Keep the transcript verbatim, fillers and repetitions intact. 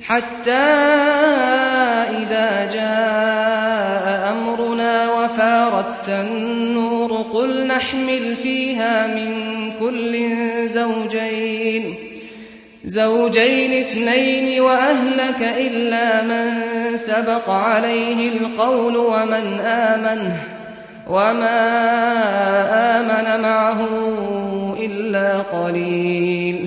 حتى إذا جاء أمرنا وفارت النور قل نحمل فيها من كل زوجين زوجين اثنين وأهلك إلا من سبق عليه القول ومن آمن وما آمن معه إلا قليل